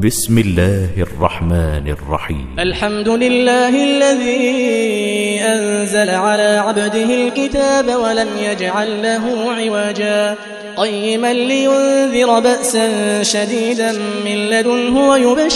بسم الله الرحمن الرحيم. الحمد لله الذي أنزل على عبده الكتاب ولم يجعل له عوجا قيما لينذر بأسا شديدا من لدنه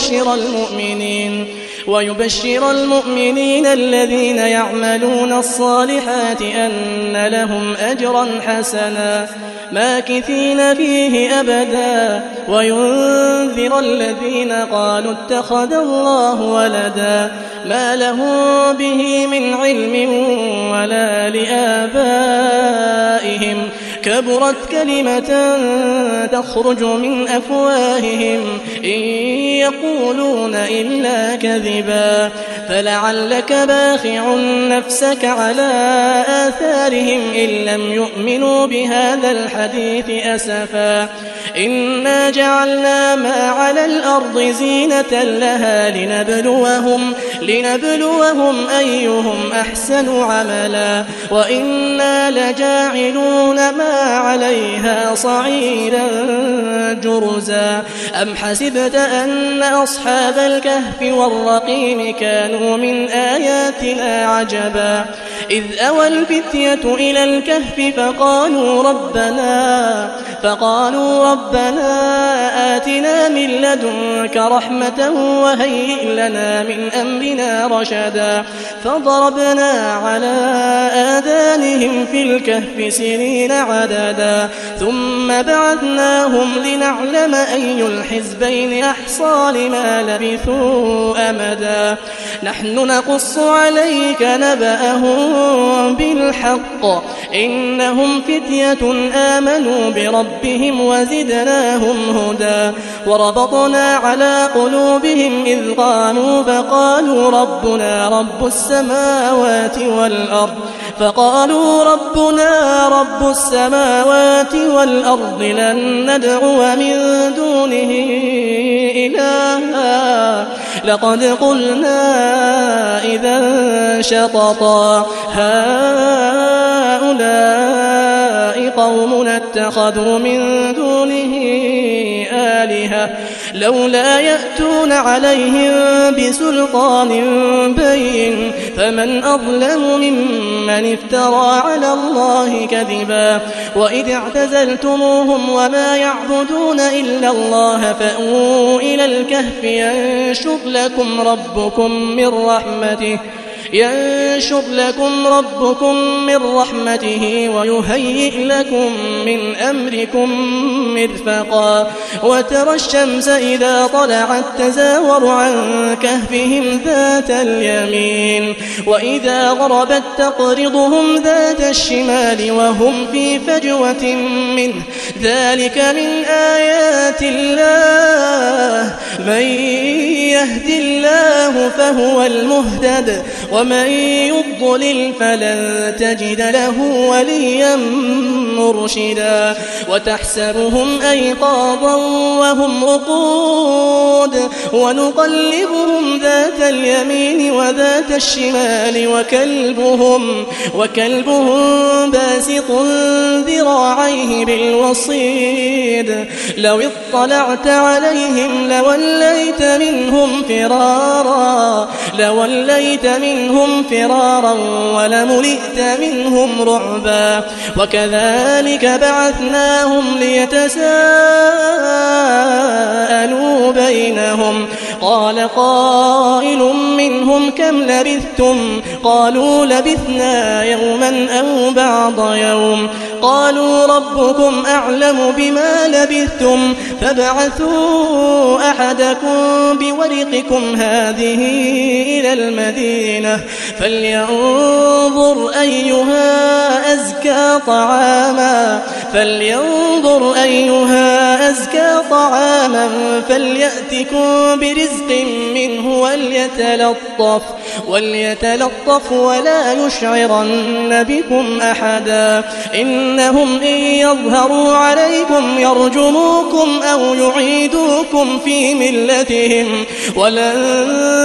ويبشر المؤمنين الذين يعملون الصالحات أن لهم أجرا حسنا ماكثين فيه أبدا وينذر الذين قالوا اتخذ الله ولدا ما لهم به من علم ولا لآبائهم كبرت كلمة تخرج من أفواههم إن يقولون إلا كذبا فلعلك باخع نفسك على آثارهم إن لم يؤمنوا بهذا الحديث أسفا إنا جعلنا ما على الأرض زينة لها لنبلوهم أيهم أحسن عملا وإنا لجاعلون ما عليها صعيدا جرزا أم حسبت أن أصحاب الكهف والرقيم كانوا من آياتنا عجبا إذ أوى الفتية إلى الكهف فقالوا ربنا آتنا من لدنك رحمة وهيئ لنا من أمرنا رشدا فضربنا على آذانهم في الكهف سنين عددا ثم بعثناهم لنعلم أي الحزبين أحصى لما لبثوا أمدا نحن نقص عليك نبأهم بالحق إنهم فتية آمنوا بربهم وزدناهم هدى وربطنا على قلوبهم إذ قاموا فقالوا ربنا رب السماوات والأرض لن ندعو من دونه إلها لقد قلنا إذا شططا هؤلاء قومنا اتخذوا من دونه آلهة لولا يأتون عليهم بسلطان بين فمن أظلم ممن افترى على الله كذبا وإذ اعتزلتموهم وما يعبدون إلا الله فأووا إلى الكهف ينشر لكم ربكم من رحمته ويهيئ لكم من أمركم مرفقا وترى الشمس إذا طلعت تزاور عن كهفهم ذات اليمين وإذا غربت تقرضهم ذات الشمال وهم في فجوة منه ذلك من آيات الله من يهد الله فهو المهتد ومن يضلل فلن تجد له وليا مرشدا وتحسبهم أيقاظا وهم رقود ونقلبهم ذات اليمين وذات الشمال وكلبهم باسط ذراعيه بالوصيد لو اطلعت عليهم لوليت منهم فرارا ولملئت منهم رعبا وكذلك بعثناهم ليتساءلوا بينهم قال قائل منهم كم لبثتم قالوا لبثنا يوما أو بعض يوم قالوا ربكم أعلم بما لبثتم فابعثوا أحدكم بورقكم هذه إلى المدينة فلينظر أيها أزكى طعاما فليأتكم برزق منه وليتلطف ولا يشعرن بكم أحدا إنهم إن يظهروا عليكم يرجموكم أو يعيدوكم في ملتهم ولن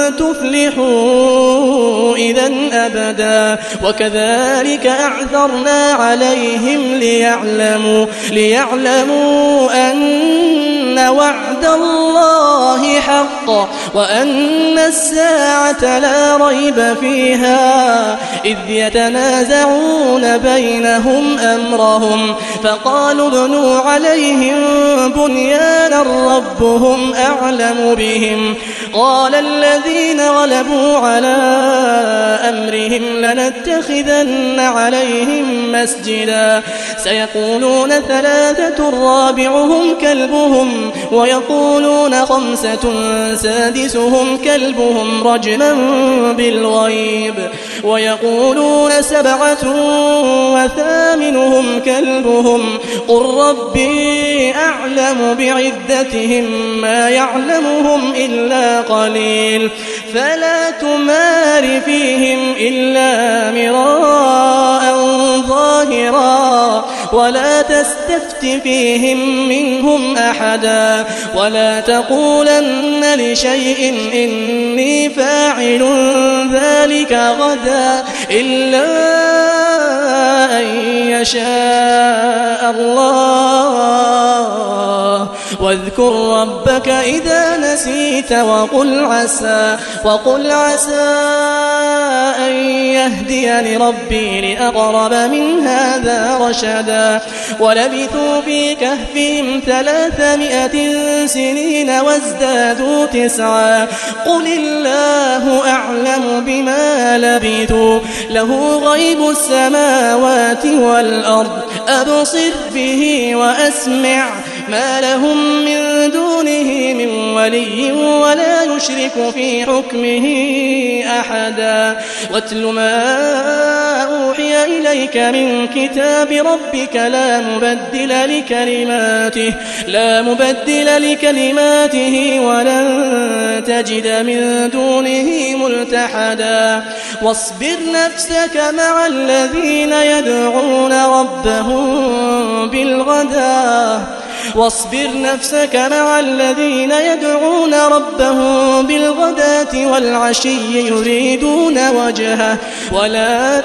تفلحوا إذا أبدا وكذلك أعثرنا عليهم ليعلموا أن وعد الله حق بالحق وأن الساعة لا ريب فيها إذ يتنازعون بينهم أمرهم فقالوا ابنوا عليهم بنيانا ربهم أعلم بهم قال الذين غلبوا على أمرهم لنتخذن عليهم مسجدا سيقولون ثلاثة رابعهم كلبهم ويقولون خمسة سادسهم كلبهم رجما بالغيب ويقولون سبعة وثامنهم كلبهم قل ربي أعلم بعدتهم ما يعلمهم إلا قليل فلا تمار فيهم إلا مراء ظاهرا ولا تستفت فيهم منهم أحدا ولا تقولن لشيء إني فاعل ذلك غدا إلا أن يشاء الله واذكر ربك إذا نسيت وقل عسى أن يهديني ربي لأقرب من هذا رشدا ولبثوا في كهفهم 300 سنين وازدادوا 9 قل الله أعلم بما لبثوا له غيب السماوات والأرض أبصر به وأسمع ما لهم من دونه من ولي ولا يشرك في حكمه أحدا واتل ما أوحي إليك من كتاب ربك لا مبدل لكلماته ولن تجد من دونه ملتحدا واصبر نفسك مع الذين يدعون ربهم بالغداة والعشي يريدون وجهه ولا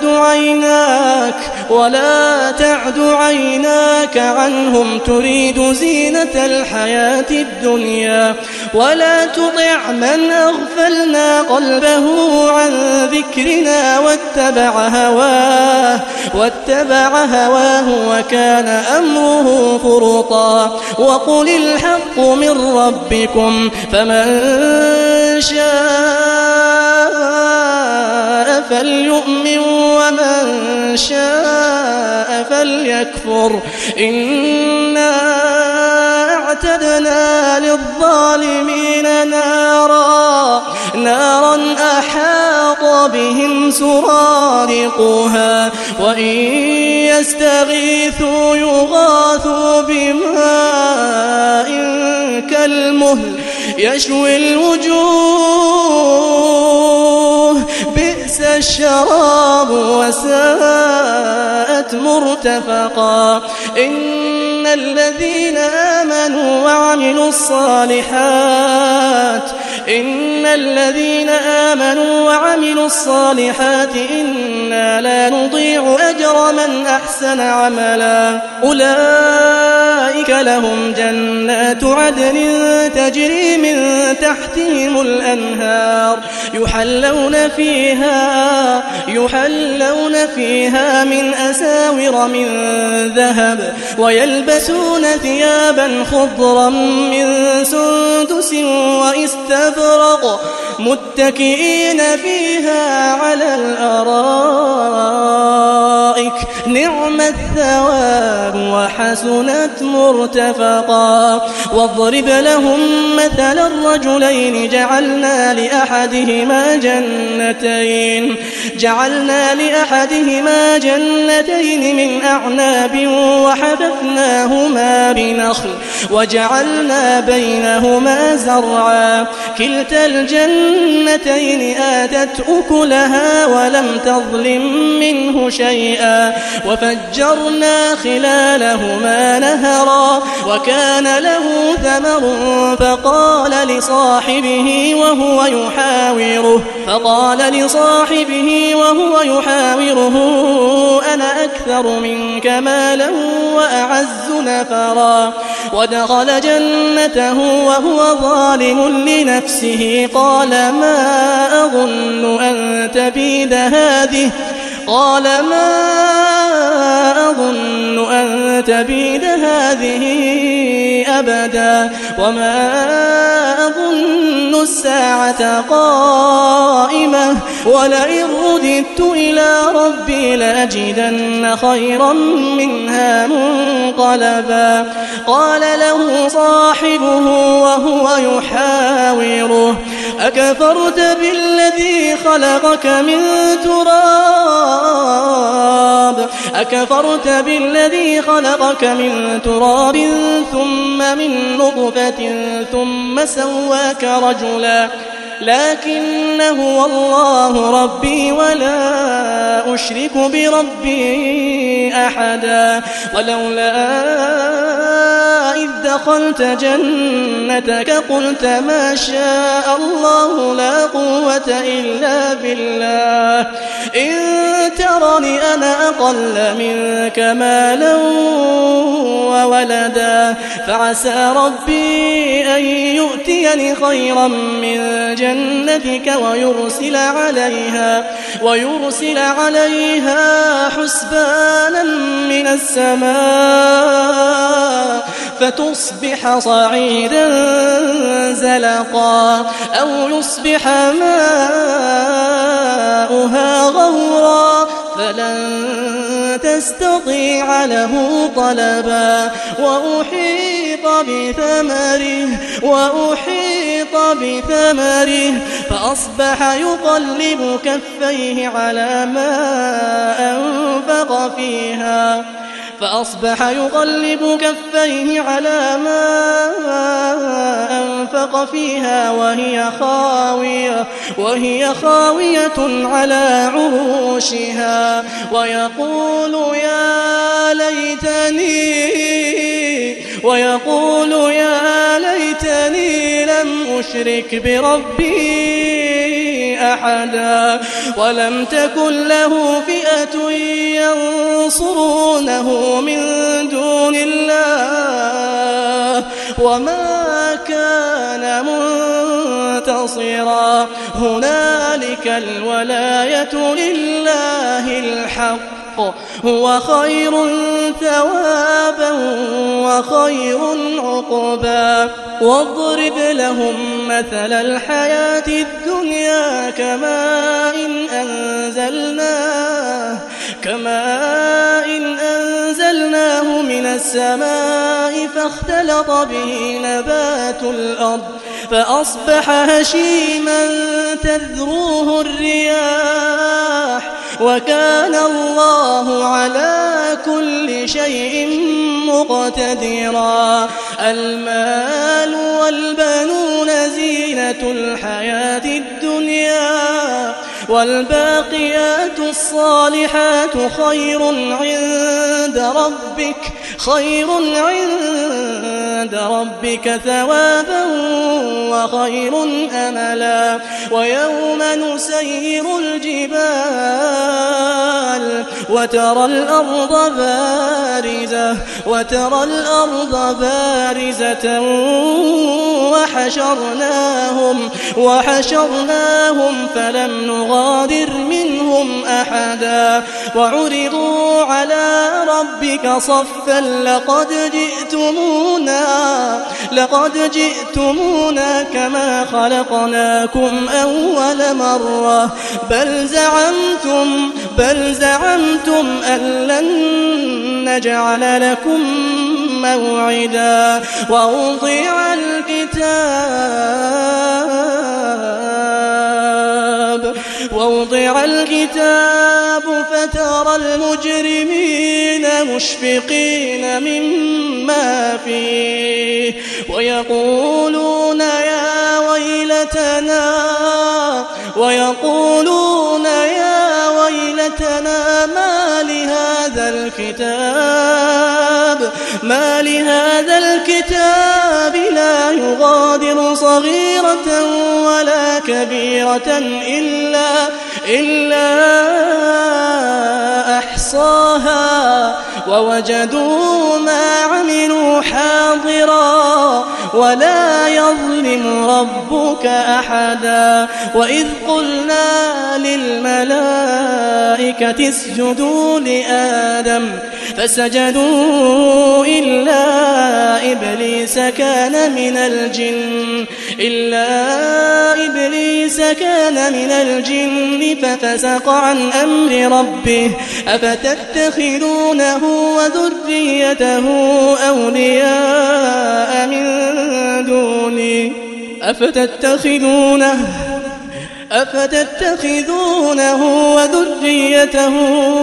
تعد عيناك عنهم تريد زينة الحياة الدنيا ولا تطع من أغفلنا قلبه عن ذكرنا واتبع هواه وكان أمره فرطا وقل الحق من ربكم فمن شاء فليؤمن ومن شاء فليكفر إنا أعتدنا للظالمين نارا أحاط بهم سرادقها وإن يستغيثوا يغاثوا بماء كالمهل يشوي الوجوه بئس الشراب وساءت مرتفقا إن الذين آمنوا وعملوا الصالحات إنا لا نضيع أجر من أحسن عملا أولئك لهم جنات عدن تجري من تحتهم الأنهار يحلون فيها من أساور من ذهب ويلبسون ثيابا خضرا من سندس واستبرق متكئين فيها على الأرائك نعم الثواب وحسنت مرتفقا واضرب لهم مثل الرجلين جعلنا لأحدهما جنتين من أعناب وحففناهما بنخل وجعلنا بينهما زرعا كلتا الجنتين آتت أكلها ولم تظلم منه شيئا وفجرنا خلالهما نهرا وكان له ثمر فقال لصاحبه وهو يحاوره أنا أكثر منك مالا وأعز نفرا ودخل جنته وهو ظالم لنفسه قال ما أظن أن تبيد هذه أبدا وما أظن الساعة قائمة ولئن رددت إلى ربي لأجدن خيرا منها منقلبا قال له صاحبه وهو يحاوره أكفرت بالذي خلقك من تراب ثم من نطفة ثم سواك رجلا لكن هو الله ربي ولا أشرك بربي أحدا ولولا إذ دخلت جنتك قلت ما شاء الله لا قوة إلا بالله إن ترني أنا أقل منك مالا وولدا فعسى ربي أن يؤتيني خيرا من جنتك ويرسل عليها حسبانا من السماء فتصبح صعيدا زلقا أو يصبح ماؤها غورا فلن تستطيع له طلبا وأحيط بثمره فأصبح يقلب كفيه على ما أنفق فيها وهي خاوية على عروشها ويقول يا ليتني لم أشرك بربي أحدا ولم تكن له فئة ينصرونه من دون الله وما كان منتصرا هنالك الولاية لله الحق هو خير ثوابا وخير عقبا واضرب لهم مثل الحياة الدنيا كماء إن أنزلناه من السماء فاختلط به نبات الأرض فأصبح هشيما تذروه الرياح وكان الله على كل شيء مقتدرا المال والبنون زينة الحياة الدنيا والباقيات الصالحات خير عند ربك ثوابا وخير أملا ويوم نسير الجبال وترى الأرض بارزة وحشرناهم فلم نغادر منهم أحدا وعرضوا على ربك صفا لقد جئتمونا كما خلقناكم أول مرة بل زعمتم أن لن نجعل لكم موعدا ووضع الكتاب فترى المجرمين مشفقين مما فيه ويقولون يا ويلتنا ما لهذا الكتاب لا يغادر صغيرة ولا كبيرة إلا أحصاها ووجدوا ما عملوا حاضرا ولا يظلم ربك أحدا وإذ قلنا للملائكة اسجدوا لآدم فسجدوا إلا إبليس كان من الجن ففسق عن أمر ربه أفتتخذونه وذريته أولياء من دوني أفتتخذونه وذريته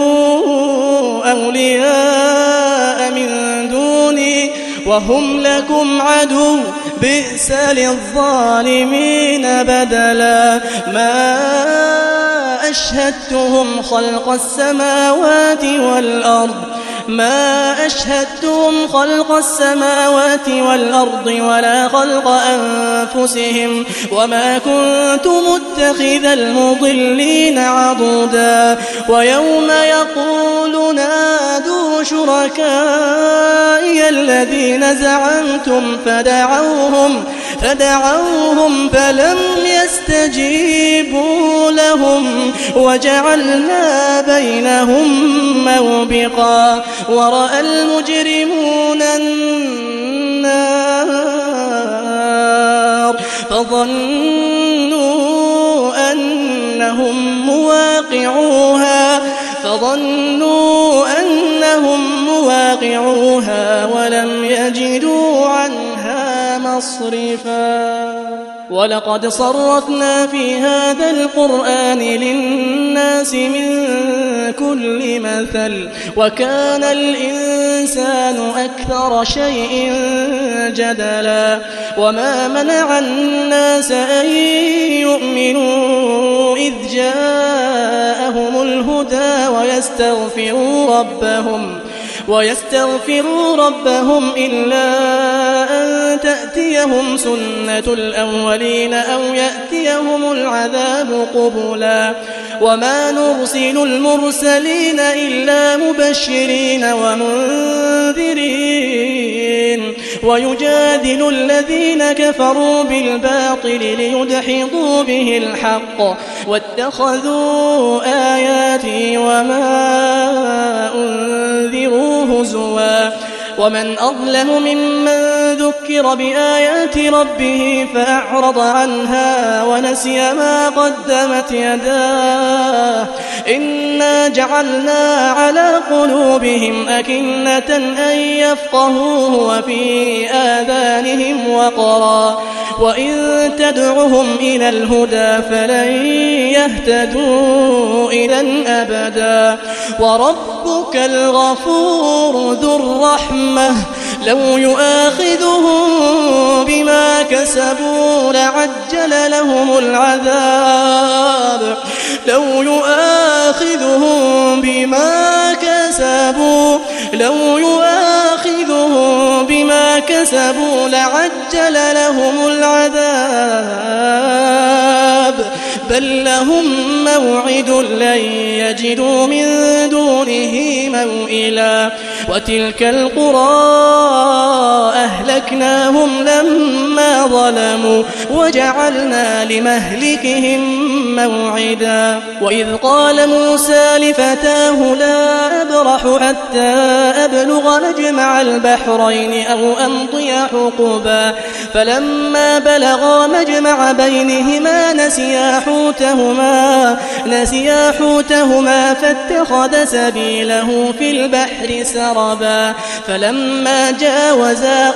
أولياء من دوني وهم لكم عدو بئس للظالمين بدلا ما أشهدتهم خلق السماوات والأرض ولا خلق أنفسهم وما كنت متخذ المضلين عضدا ويوم يقول نادوا شركائي الذين زعمتم فدعوهم فلم يستجيبوا لهم وجعلنا بينهم موبقا ورأى المجرمون النار فظنوا أنهم مواقعوها ولم يجدوا عنها مصرفا ولقد صرفنا في هذا القرآن للناس من كل مثل وكان الإنسان أكثر شيء جدلا وما منع الناس أن يؤمنوا إذ جاءهم الهدى ويستغفروا ربهم إلا أن تأتيهم سنة الأولين أو يأتيهم العذاب قبلا وما نرسل المرسلين إلا مبشرين ومنذرين ويجادل الذين كفروا بالباطل ليدحضوا به الحق واتخذوا آياتي وما أنذروا هزوا ومن أظلم ممن ذكر بآيات ربه فأعرض عنها ونسي ما قدمت يداه إنا جعلنا على قلوبهم أكنة أن يفقهوه وفي آذانهم وقرا وإن تدعهم إلى الهدى فلن يهتدوا إذا أبدا وربك الغفور ذو الرحمة لو يؤاخذهم بما كسبوا لعجل لهم العذاب بل لهم موعد لن يجدوا من دونه موئلا وتلك القرى أهلكناهم لما ظلموا وجعلنا لمهلكهم موعدا وإذ قال موسى لفتاه لا أبرح حتى أبلغ مجمع البحرين أو أمضي حقبا فلما بلغا مجمع بينهما نسيا حوتهما فاتخذ سبيله في البحر سربا فلما جاوزا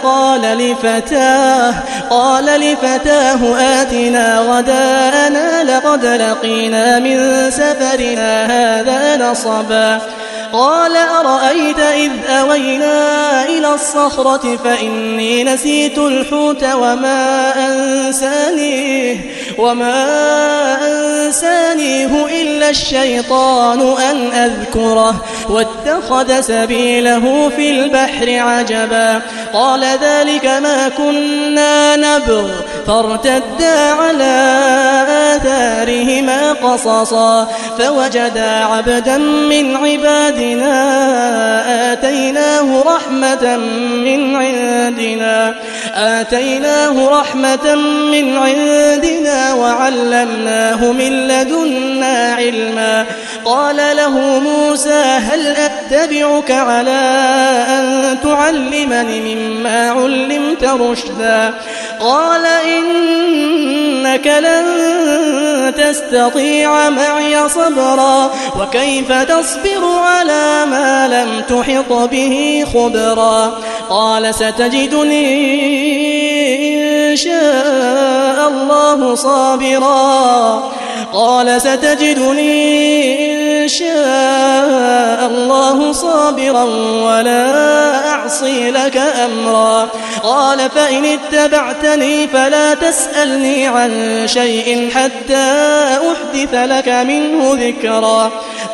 قال لفتاه آتنا غداءنا لقد لقينا من سفرنا هذا نصبا قال أرأيت إذ أوينا إلى الصخرة فإني نسيت الحوت وما أنسانيه إلا الشيطان أن أذكره واتخذ سبيله في البحر عجبا قال ذلك ما كنا نبغ فارتدا على آثارهما قصصا فوجدا عبدا من عبادنا آتيناه رحمة من عندنا وعلمناه من لدنا علما قال له موسى هل أتبعك على أن تعلمني مما علمت رشدا قال إنك لن تستطيع معي صبرا وكيف تصبر على ما لم تحط به خبرا قال ستجدني إن شاء الله صابرا ولا أعصي لك أمرا قال فإن اتبعتني فلا تسألني عن شيء حتى أحدث لك منه ذكرا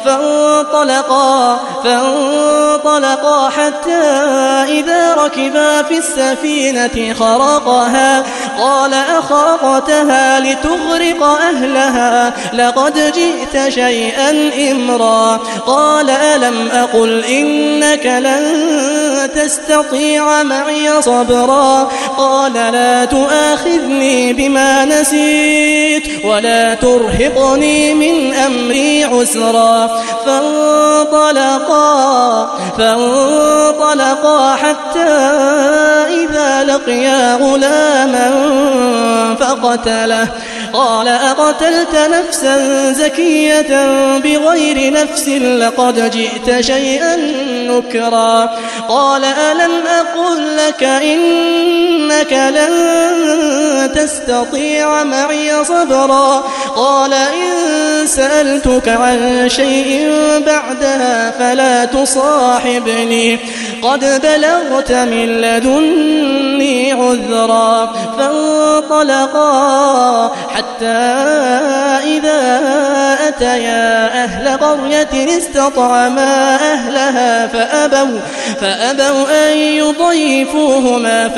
فانطلقا حتى إذا ركبا في السفينة خرقها قال أخرقتها لتغرق أهلها لقد جئت شيئا إمرا قال ألم أقل إنك لن تستطيع معي صبرا قال لا تؤاخذني بما نسيت ولا ترهقني من أمري عسرا فانطلقا حتى إذا لقيا غلاما فقتله قال أقتلت نفسا زكية بغير نفس لقد جئت شيئا نكرا قال ألم أقل لك إنك لن تستطيع معي صبرا قال إن سألتك عن شيء بعدها فلا تصاحبني قد بلغت من لدني عذرا فانطلقا حتى إذا أتيا أهل قرية استطعما أهلها فأبوا أن يضيفوهما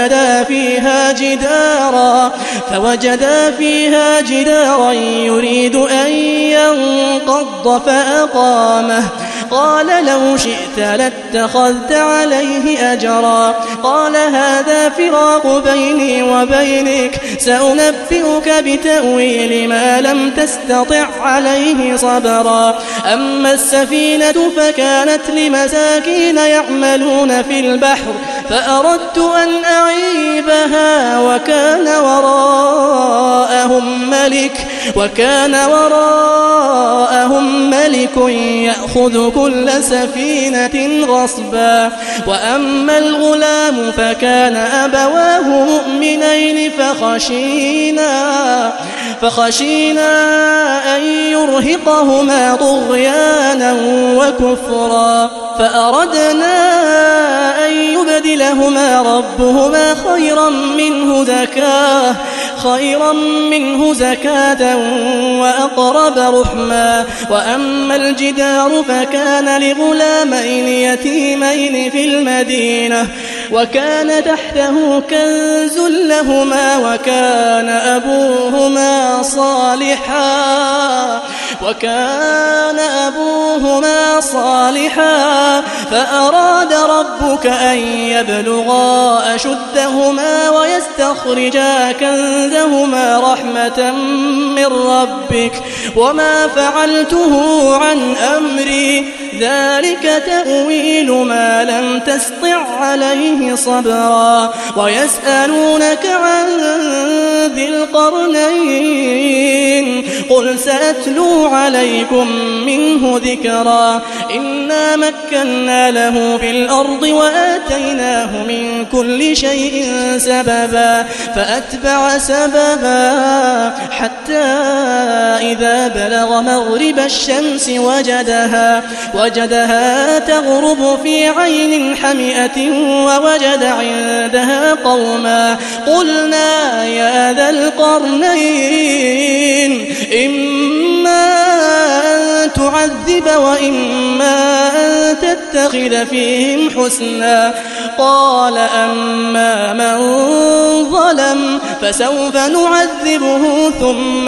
فوجدا فيها جدارا يريد أن ينقض فأقامه قال لو شئت لاتخذت عليه أجرا قال هذا فراق بيني وبينك سأنبئك بتأويل ما لم تستطع عليه صبرا أما السفينة فكانت لمساكين يعملون في البحر فأردت أن أعيبها وكان وراءهم ملك يأخذ كل سفينة غصبا وأما الغلام فكان أبواه مؤمنين فخشينا أن يرهقهما طغيانا وكفرا فأردنا أن يبدلهما ربهما خيرا منه زكاة وأقرب رحما وأما الجدار فكان لغلامين يتيمين في المدينة وكان تحته كنز لهما وكان أبوهما صالحا فأراد ربك أن يبلغا أشدهما ويستخرجا كنزهما رحمة من ربك وما فعلته عن أمري ذلك تأويل ما لم تسطع عليه صبرا ويسألونك عن ذي القرنين قل سأتلو عليكم منه ذكرا إنا مكنا له في الأرض وآتيناه من كل شيء سببا فأتبع سببا حتى إذا بلغ مغرب الشمس وجدها تغرب في عين حمئة ووجد عندها قوما قلنا يا ذا القرنين إما أن تعذب وإما أن تتخذ فيهم حسنا. قال أما من ظلم فسوف نعذبه ثم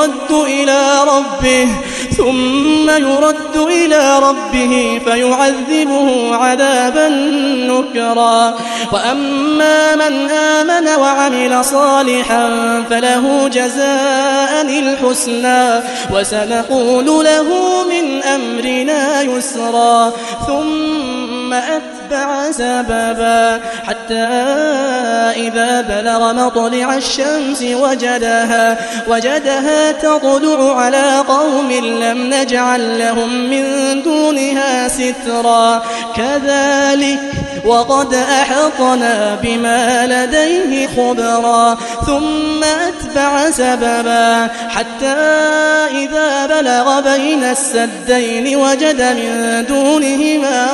يرد إلى ربه فيعذبه عذابا نكرا. وأما من آمن وعمل صالحا فله جزاء الحسنى وسنقول له من أمرنا يسرا. ثم أتبع سببا حتى إذا بلغ مطلع الشمس وجدها تطلع على قوم لم نجعل لهم من دونها سترا. كذلك وقد أحطنا بما لديه خبرا. ثم أتبع سببا حتى إذا بلغ بين السدين وجد من دونهما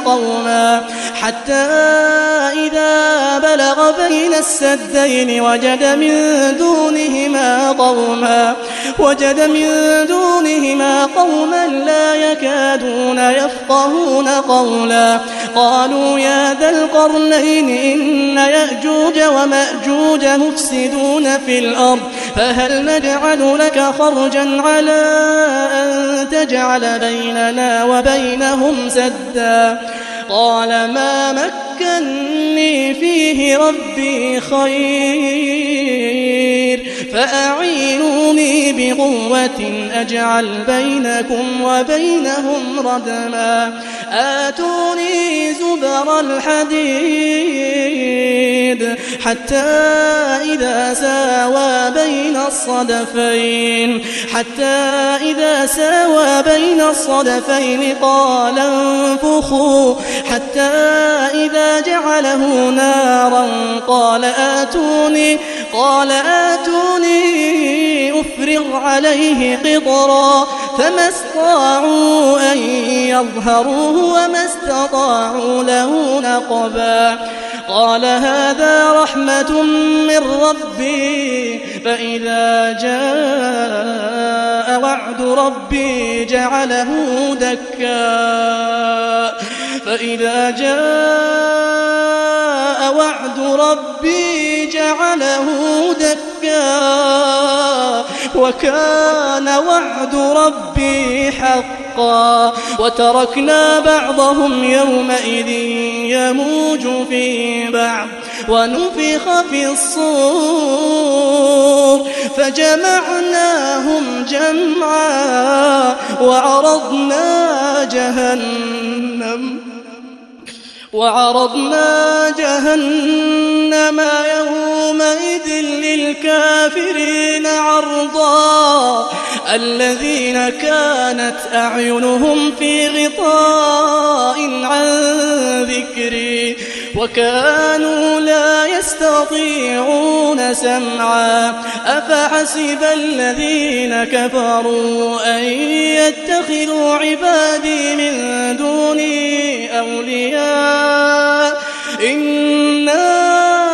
قوما لا يكادون يفقهون قولا. قالوا يا ذا القرنين إن يأجوج ومأجوج مفسدون في الأرض فهل نجعل لك خرجا على أن تجعل بيننا وبينهم سدا. قال ما مكني فيه ربي خير فأعينوني بقوة أجعل بينكم وبينهم ردما. آتوني زبر الحديد حتى إذا ساوى بين الصدفين قال انفخوا حتى إذا جعله نارا قال آتوني أفرغ عليه قطرا. فما استطاعوا أن يظهروه وما استطاعوا له نقبا. قال هذا رحمة من ربي فإذا جاء وعد ربي جعله دكا وكان وعد ربي حقا. وتركنا بعضهم يومئذ يموج في بعض ونفخ في الصور فجمعناهم جمعا وعرضنا جهنم يومئذ للكافرين عرضا. الذين كانت أعينهم في غطاء عن ذكري وكانوا لا يستطيعون سمعا. أفحسب الذين كفروا أن يتخذوا عبادي من دوني أولياء إنا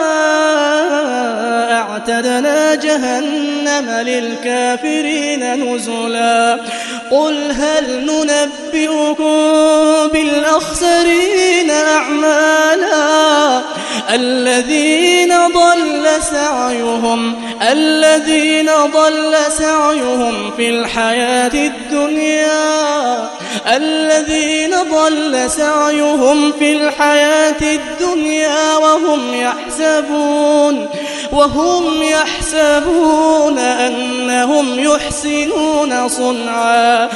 أعتدنا جهنم للكافرين نزلا. قل هل ننبئكم بالأخسرين أعمالا الذين ضل سعيهم في الحياة الدنيا وهم يحسبون أنهم يحسنون صنعا.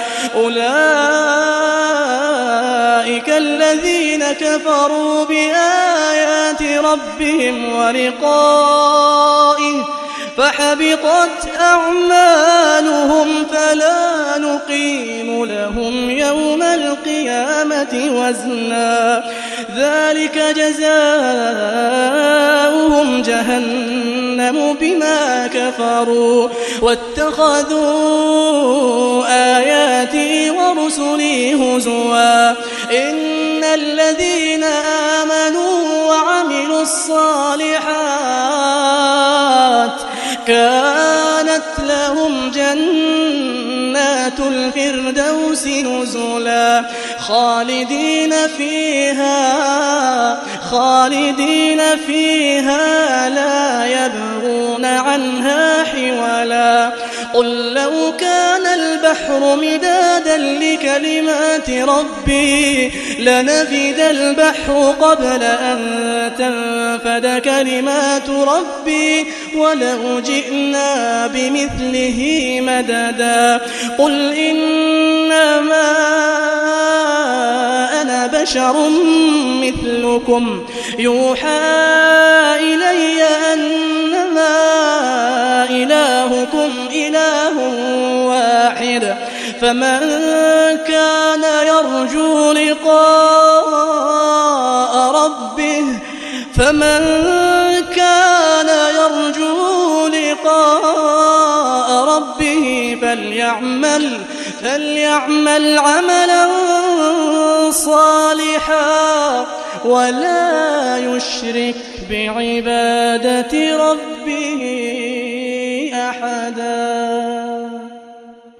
أولئك الذين كفروا بآيات ربهم ولقائه فحبطت أعمالهم فلا نقيم لهم يوم القيامة وزنا. ذلك جزاؤهم جهنم بما كفروا واتخذوا آياتي ورسلي هزوا. إن الذين آمنوا وعملوا الصالحات كانت لهم جنات جنة الفردوس نزلا خالدين فيها لا يبغون عنها حولا قل لو كان البحر مدادا لكلمات ربي لنفد البحر قبل أن تنفد كلمات ربي ولو جئنا بمثله مددا قل إنما أنا بشر مثلكم يوحى إلي أنما إلهكم إله واحد فمن كان يرجو لقاء ربه فليعمل عملا صالحا ولا يشرك بعبادة ربه أحدا.